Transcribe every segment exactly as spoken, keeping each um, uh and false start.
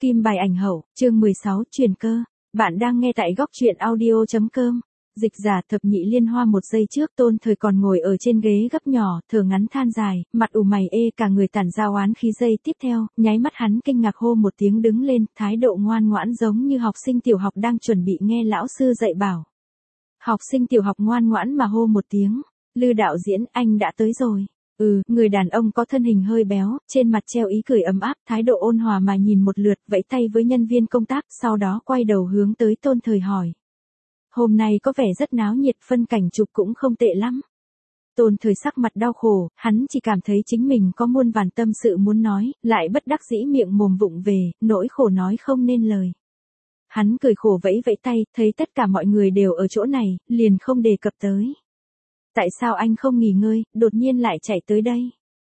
Kim bài ảnh hậu, chương mười sáu, truyền cơ. Bạn đang nghe tại góc truyện audio chấm com. Dịch giả thập nhị liên hoa. Một giây trước Tôn Thời còn ngồi ở trên ghế gấp nhỏ, thở ngắn than dài, mặt ủ mày ê cả người tản ra oán khí. Giây tiếp theo, nháy mắt hắn kinh ngạc hô một tiếng đứng lên, thái độ ngoan ngoãn giống như học sinh tiểu học đang chuẩn bị nghe lão sư dạy bảo. Học sinh tiểu học ngoan ngoãn mà hô một tiếng, Lư đạo diễn, anh đã tới rồi. Ừ, người đàn ông có thân hình hơi béo, trên mặt treo ý cười ấm áp, thái độ ôn hòa mà nhìn một lượt, vẫy tay với nhân viên công tác, sau đó quay đầu hướng tới Tôn Thời hỏi. Hôm nay có vẻ rất náo nhiệt, phân cảnh chụp cũng không tệ lắm. Tôn Thời sắc mặt đau khổ, hắn chỉ cảm thấy chính mình có muôn vàn tâm sự muốn nói, lại bất đắc dĩ miệng mồm vụng về, nỗi khổ nói không nên lời. Hắn cười khổ vẫy vẫy tay, thấy tất cả mọi người đều ở chỗ này, liền không đề cập tới. Tại sao anh không nghỉ ngơi, đột nhiên lại chạy tới đây?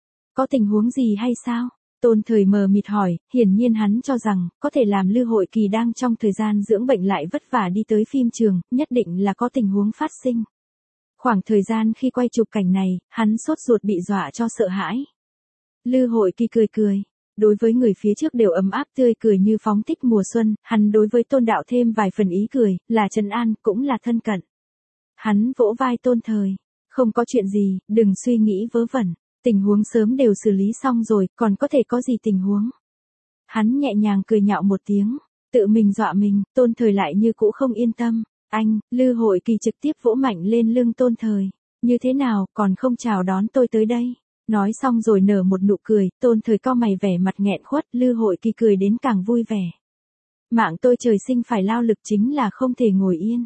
Có tình huống gì hay sao? Tôn Thời mờ mịt hỏi, hiển nhiên hắn cho rằng, có thể làm Lư Hội Kỳ đang trong thời gian dưỡng bệnh lại vất vả đi tới phim trường, nhất định là có tình huống phát sinh. Khoảng thời gian khi quay chụp cảnh này, hắn sốt ruột bị dọa cho sợ hãi. Lư Hội Kỳ cười cười. Đối với người phía trước đều ấm áp tươi cười như phóng thích mùa xuân, hắn đối với Tôn đạo thêm vài phần ý cười, là trấn an, cũng là thân cận. Hắn vỗ vai Tôn Thời. Không có chuyện gì, đừng suy nghĩ vớ vẩn, tình huống sớm đều xử lý xong rồi, còn có thể có gì tình huống. Hắn nhẹ nhàng cười nhạo một tiếng, tự mình dọa mình, Tôn Thời lại như cũ không yên tâm. Anh, Lư Hội Kỳ trực tiếp vỗ mạnh lên lưng Tôn Thời. Như thế nào, còn không chào đón tôi tới đây? Nói xong rồi nở một nụ cười, Tôn Thời cau mày vẻ mặt nghẹn khuất, Lư Hội Kỳ cười đến càng vui vẻ. Mạng tôi trời sinh phải lao lực chính là không thể ngồi yên.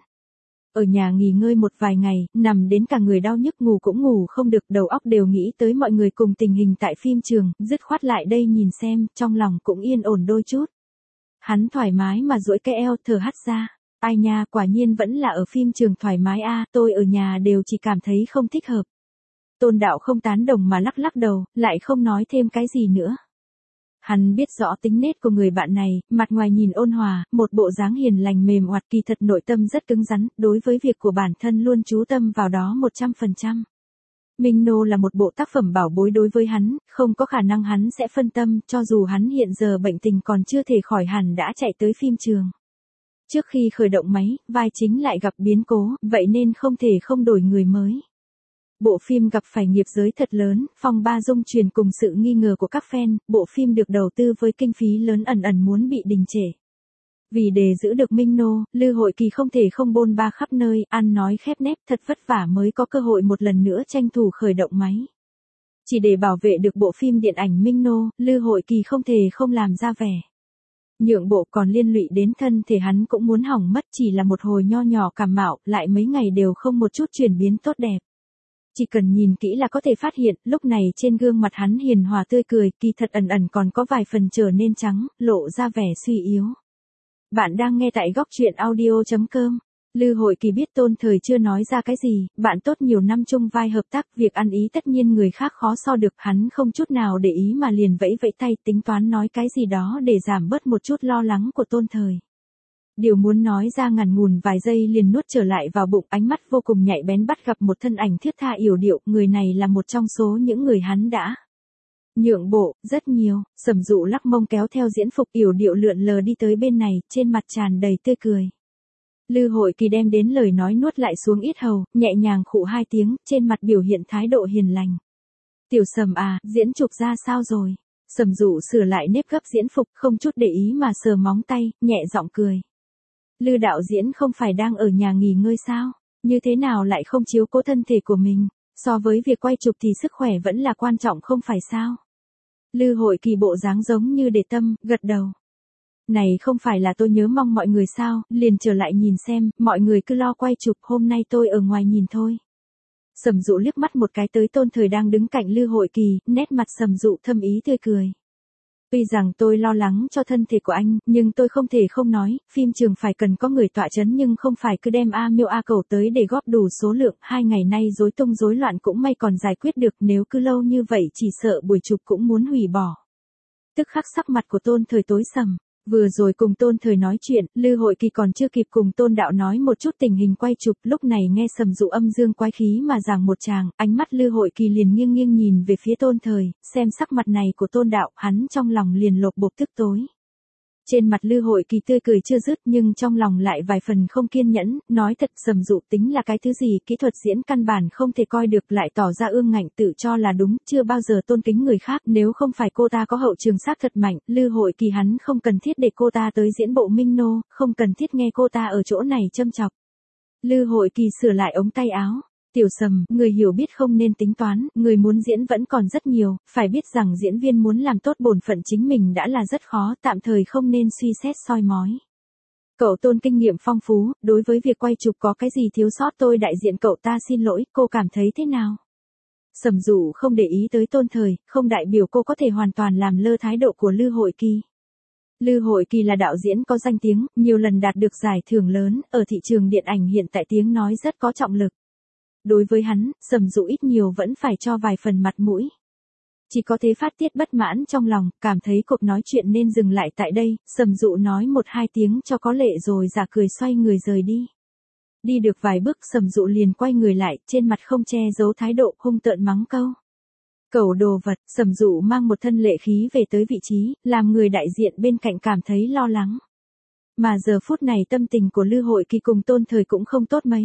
Ở nhà nghỉ ngơi một vài ngày, nằm đến cả người đau nhức ngủ cũng ngủ không được, đầu óc đều nghĩ tới mọi người cùng tình hình tại phim trường, dứt khoát lại đây nhìn xem, trong lòng cũng yên ổn đôi chút. Hắn thoải mái mà duỗi cái eo thở hắt ra. Ai nha, quả nhiên vẫn là ở phim trường thoải mái a, tôi ở nhà đều chỉ cảm thấy không thích hợp. Tôn đạo không tán đồng mà lắc lắc đầu, lại không nói thêm cái gì nữa. Hắn biết rõ tính nết của người bạn này, mặt ngoài nhìn ôn hòa, một bộ dáng hiền lành mềm oặt, kỳ thật nội tâm rất cứng rắn, đối với việc của bản thân luôn chú tâm vào đó một trăm phần trăm. Minh Nô là một bộ tác phẩm bảo bối đối với hắn, không có khả năng hắn sẽ phân tâm, cho dù hắn hiện giờ bệnh tình còn chưa thể khỏi hẳn đã chạy tới phim trường. Trước khi khởi động máy, vai chính lại gặp biến cố, vậy nên không thể không đổi người mới. Bộ phim gặp phải nghiệp giới thật lớn, phong ba dung truyền cùng sự nghi ngờ của các fan, bộ phim được đầu tư với kinh phí lớn ẩn ẩn muốn bị đình trệ. Vì để giữ được Minh Nô, Lư Hội Kỳ không thể không bôn ba khắp nơi, ăn nói khép nép, thật vất vả mới có cơ hội một lần nữa tranh thủ khởi động máy. Chỉ để bảo vệ được bộ phim điện ảnh Minh Nô, Lư Hội Kỳ không thể không làm ra vẻ. Nhượng bộ còn liên lụy đến thân thể hắn cũng muốn hỏng mất, chỉ là một hồi nho nhỏ cảm mạo, lại mấy ngày đều không một chút chuyển biến tốt đẹp. Chỉ cần nhìn kỹ là có thể phát hiện, lúc này trên gương mặt hắn hiền hòa tươi cười, kỳ thật ẩn ẩn còn có vài phần trở nên trắng, lộ ra vẻ suy yếu. Bạn đang nghe tại góc truyện audio chấm com. Lư Hội Kỳ biết Tôn Thời chưa nói ra cái gì, bạn tốt nhiều năm chung vai hợp tác, việc ăn ý tất nhiên người khác khó so được, hắn không chút nào để ý mà liền vẫy vẫy tay tính toán nói cái gì đó để giảm bớt một chút lo lắng của Tôn Thời. Điều muốn nói ra ngàn ngùn vài giây liền nuốt trở lại vào bụng, ánh mắt vô cùng nhạy bén bắt gặp một thân ảnh thiết tha yểu điệu, người này là một trong số những người hắn đã nhượng bộ, rất nhiều. Sầm Dụ lắc mông kéo theo diễn phục yểu điệu lượn lờ đi tới bên này, trên mặt tràn đầy tươi cười. Lư Hội Kỳ đem đến lời nói nuốt lại xuống yết hầu, nhẹ nhàng khụ hai tiếng, trên mặt biểu hiện thái độ hiền lành. Tiểu Sầm à, diễn chụp ra sao rồi? Sầm Dụ sửa lại nếp gấp diễn phục, không chút để ý mà sờ móng tay, nhẹ giọng cười. Lư đạo diễn không phải đang ở nhà nghỉ ngơi sao? Như thế nào lại không chiếu cố thân thể của mình? So với việc quay chụp thì sức khỏe vẫn là quan trọng không phải sao? Lư Hội Kỳ bộ dáng giống như để tâm, gật đầu. Này không phải là tôi nhớ mong mọi người sao, liền trở lại nhìn xem, mọi người cứ lo quay chụp, hôm nay tôi ở ngoài nhìn thôi. Sầm Dụ liếc mắt một cái tới Tôn Thời đang đứng cạnh Lư Hội Kỳ, nét mặt Sầm Dụ thâm ý tươi cười. Tuy rằng tôi lo lắng cho thân thể của anh, nhưng tôi không thể không nói, phim trường phải cần có người tọa chấn nhưng không phải cứ đem A Miêu A Cẩu tới để góp đủ số lượng, hai ngày nay rối tung rối loạn cũng may còn giải quyết được, nếu cứ lâu như vậy chỉ sợ buổi chụp cũng muốn hủy bỏ. Tức khắc sắc mặt của Tôn Thời tối sầm. Vừa rồi cùng Tôn Thời nói chuyện, Lư Hội Kỳ còn chưa kịp cùng Tôn đạo nói một chút tình hình quay chụp, lúc này nghe Sầm Dụ âm dương quái khí mà giảng một tràng, ánh mắt Lư Hội Kỳ liền nghiêng nghiêng nhìn về phía Tôn Thời, xem sắc mặt này của Tôn đạo, hắn trong lòng liền lột bột tức tối. Trên mặt Lư Hội Kỳ tươi cười chưa dứt nhưng trong lòng lại vài phần không kiên nhẫn, nói thật Sầm Dụ tính là cái thứ gì, kỹ thuật diễn căn bản không thể coi được, lại tỏ ra ương ngạnh tự cho là đúng, chưa bao giờ tôn kính người khác, nếu không phải cô ta có hậu trường xác thật mạnh, Lư Hội Kỳ hắn không cần thiết để cô ta tới diễn bộ Minh Nô, không cần thiết nghe cô ta ở chỗ này châm chọc. Lư Hội Kỳ sửa lại ống tay áo. Tiểu Sầm, người hiểu biết không nên tính toán, người muốn diễn vẫn còn rất nhiều, phải biết rằng diễn viên muốn làm tốt bổn phận chính mình đã là rất khó, tạm thời không nên suy xét soi mói. Cậu Tôn kinh nghiệm phong phú, đối với việc quay chụp có cái gì thiếu sót tôi đại diện cậu ta xin lỗi, cô cảm thấy thế nào? Sầm Dụ không để ý tới Tôn Thời, không đại biểu cô có thể hoàn toàn làm lơ thái độ của Lư Hội Kỳ. Lư Hội Kỳ là đạo diễn có danh tiếng, nhiều lần đạt được giải thưởng lớn, ở thị trường điện ảnh hiện tại tiếng nói rất có trọng lực. Đối với hắn, Sầm Dụ ít nhiều vẫn phải cho vài phần mặt mũi. Chỉ có thế phát tiết bất mãn trong lòng, cảm thấy cuộc nói chuyện nên dừng lại tại đây, Sầm Dụ nói một hai tiếng cho có lệ rồi giả cười xoay người rời đi. Đi được vài bước Sầm Dụ liền quay người lại, trên mặt không che giấu thái độ, hung tợn mắng câu. Cẩu đồ vật, Sầm Dụ mang một thân lệ khí về tới vị trí, làm người đại diện bên cạnh cảm thấy lo lắng. Mà giờ phút này tâm tình của Lư Hội Kỳ cùng Tôn Thời cũng không tốt mấy.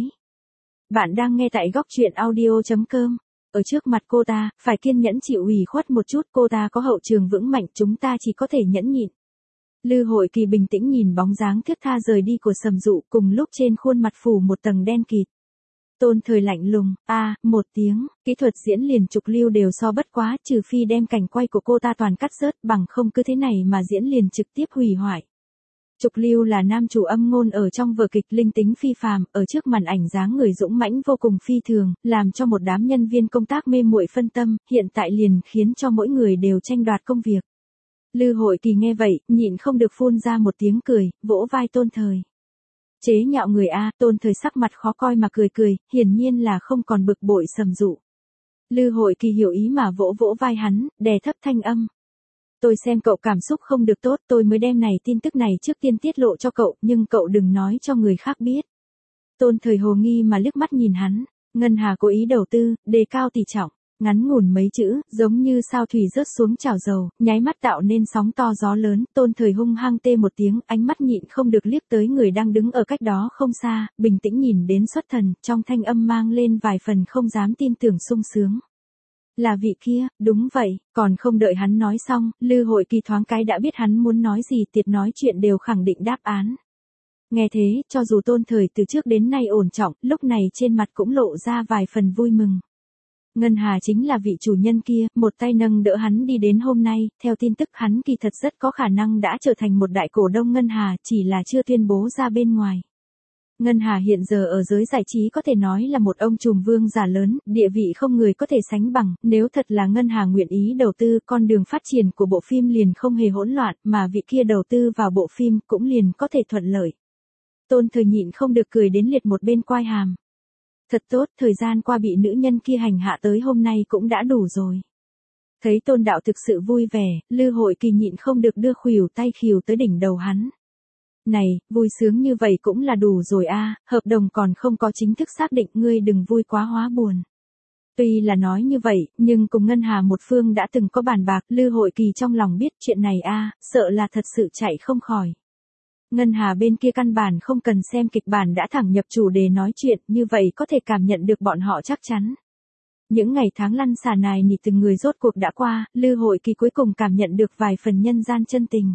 Bạn đang nghe tại góc truyện audio chấm com. Ở trước mặt cô ta, phải kiên nhẫn chịu ủy khuất một chút, cô ta có hậu trường vững mạnh, chúng ta chỉ có thể nhẫn nhịn. Lư Hội Kỳ bình tĩnh nhìn bóng dáng thướt tha rời đi của Sầm Dụ, cùng lúc trên khuôn mặt phủ một tầng đen kịt. Tôn Thời lạnh lùng, a, à, một tiếng, kỹ thuật diễn liền trục lưu đều so bất quá, trừ phi đem cảnh quay của cô ta toàn cắt rớt, bằng không cứ thế này mà diễn liền trực tiếp hủy hoại. Trục Lưu là nam chủ âm ngôn ở trong vở kịch linh tính phi phàm, ở trước màn ảnh dáng người dũng mãnh vô cùng phi thường, làm cho một đám nhân viên công tác mê muội phân tâm, hiện tại liền khiến cho mỗi người đều tranh đoạt công việc. Lư Hội Kỳ nghe vậy, nhịn không được phun ra một tiếng cười, vỗ vai Tôn Thời. Chế nhạo người a, Tôn Thời sắc mặt khó coi mà cười cười, hiển nhiên là không còn bực bội Sầm Dụ. Lư Hội Kỳ hiểu ý mà vỗ vỗ vai hắn, đè thấp thanh âm. Tôi xem cậu cảm xúc không được tốt, tôi mới đem này tin tức này trước tiên tiết lộ cho cậu, nhưng cậu đừng nói cho người khác biết. Tôn Thời hồ nghi mà liếc mắt nhìn hắn, Ngân Hà cố ý đầu tư, đề cao tỷ trọng, ngắn ngủn mấy chữ, giống như sao thủy rớt xuống chảo dầu, nháy mắt tạo nên sóng to gió lớn, Tôn Thời hung hăng tê một tiếng, ánh mắt nhịn không được liếc tới người đang đứng ở cách đó không xa, bình tĩnh nhìn đến xuất thần, trong thanh âm mang lên vài phần không dám tin tưởng sung sướng. Là vị kia, đúng vậy, còn không đợi hắn nói xong, Lư Hội Kỳ thoáng cái đã biết hắn muốn nói gì, tiệt nói chuyện đều khẳng định đáp án. Nghe thế, cho dù Tôn Thời từ trước đến nay ổn trọng, lúc này trên mặt cũng lộ ra vài phần vui mừng. Ngân Hà chính là vị chủ nhân kia, một tay nâng đỡ hắn đi đến hôm nay, theo tin tức hắn kỳ thật rất có khả năng đã trở thành một đại cổ đông Ngân Hà, chỉ là chưa tuyên bố ra bên ngoài. Ngân Hà hiện giờ ở giới giải trí có thể nói là một ông trùm vương giả lớn, địa vị không người có thể sánh bằng, nếu thật là Ngân Hà nguyện ý đầu tư, con đường phát triển của bộ phim liền không hề hỗn loạn, mà vị kia đầu tư vào bộ phim cũng liền có thể thuận lợi. Tôn Thời nhịn không được cười đến liệt một bên quai hàm. Thật tốt, thời gian qua bị nữ nhân kia hành hạ tới hôm nay cũng đã đủ rồi. Thấy Tôn đạo thực sự vui vẻ, Lư Hội Kỳ nhịn không được đưa khuỷu tay khìu tới đỉnh đầu hắn. Này, vui sướng như vậy cũng là đủ rồi a, hợp đồng còn không có chính thức xác định, ngươi đừng vui quá hóa buồn. Tuy là nói như vậy, nhưng cùng Ngân Hà một phương đã từng có bàn bạc, Lư Hội Kỳ trong lòng biết chuyện này a, sợ là thật sự chạy không khỏi. Ngân Hà bên kia căn bản không cần xem kịch bản đã thẳng nhập chủ đề nói chuyện, như vậy có thể cảm nhận được bọn họ chắc chắn. Những ngày tháng lăn xả nài nỉ từng người rốt cuộc đã qua, Lư Hội Kỳ cuối cùng cảm nhận được vài phần nhân gian chân tình.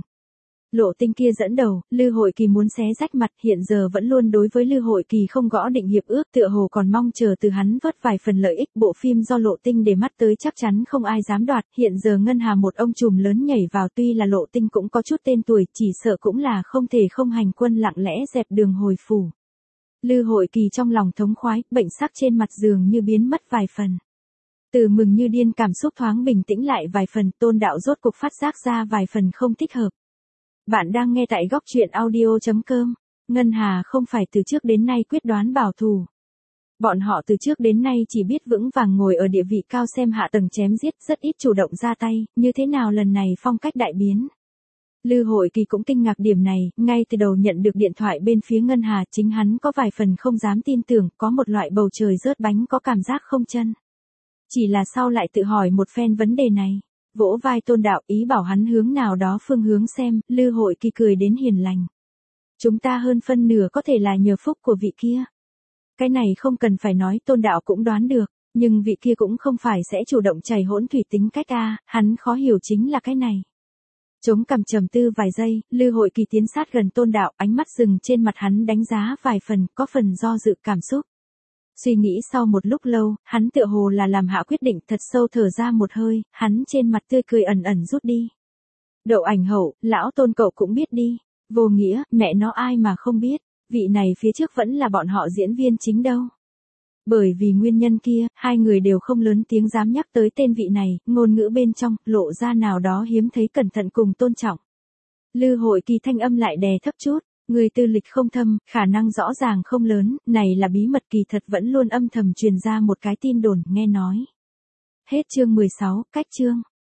Lộ Tinh kia dẫn đầu, Lư Hội Kỳ muốn xé rách mặt, hiện giờ vẫn luôn đối với Lư Hội Kỳ không gõ định hiệp ước, tựa hồ còn mong chờ từ hắn vớt vài phần lợi ích, bộ phim do Lộ Tinh để mắt tới chắc chắn không ai dám đoạt, hiện giờ Ngân Hà một ông trùm lớn nhảy vào, tuy là Lộ Tinh cũng có chút tên tuổi, chỉ sợ cũng là không thể không hành quân lặng lẽ dẹp đường hồi phủ. Lư Hội Kỳ trong lòng thống khoái, bệnh sắc trên mặt dường như biến mất vài phần. Từ mừng như điên cảm xúc thoáng bình tĩnh lại vài phần, Tôn đạo rốt cục phát giác ra vài phần không thích hợp. Bạn đang nghe tại góc truyện audio chấm com. Ngân Hà không phải từ trước đến nay quyết đoán bảo thủ. Bọn họ từ trước đến nay chỉ biết vững vàng ngồi ở địa vị cao xem hạ tầng chém giết, rất ít chủ động ra tay, như thế nào lần này phong cách đại biến. Lư Hội Kỳ cũng kinh ngạc điểm này, ngay từ đầu nhận được điện thoại bên phía Ngân Hà, chính hắn có vài phần không dám tin tưởng, có một loại bầu trời rớt bánh có cảm giác không chân. Chỉ là sau lại tự hỏi một phen vấn đề này. Vỗ vai Tôn Đạo ý bảo hắn hướng nào đó phương hướng xem, Lư Hội Kỳ cười đến hiền lành. Chúng ta hơn phân nửa có thể là nhờ phúc của vị kia. Cái này không cần phải nói, Tôn Đạo cũng đoán được, nhưng vị kia cũng không phải sẽ chủ động chảy hỗn thủy tính cách a, hắn khó hiểu chính là cái này. Chống cằm trầm tư vài giây, Lư Hội Kỳ tiến sát gần Tôn Đạo, ánh mắt dừng trên mặt hắn đánh giá vài phần, có phần do dự cảm xúc. Suy nghĩ sau một lúc lâu, hắn tựa hồ là làm hạ quyết định, thật sâu thở ra một hơi, hắn trên mặt tươi cười ẩn ẩn rút đi. Đậu Ảnh Hậu, lão Tôn cậu cũng biết đi. Vô Nghĩa, mẹ nó ai mà không biết, vị này phía trước vẫn là bọn họ diễn viên chính đâu. Bởi vì nguyên nhân kia, hai người đều không lớn tiếng dám nhắc tới tên vị này, ngôn ngữ bên trong, lộ ra nào đó hiếm thấy cẩn thận cùng tôn trọng. Lư Hội Kỳ thanh âm lại đè thấp chút, người tư lịch không thâm, khả năng rõ ràng không lớn, này là bí mật kỳ thật vẫn luôn âm thầm truyền ra một cái tin đồn, nghe nói. Hết chương mười sáu, cách chương.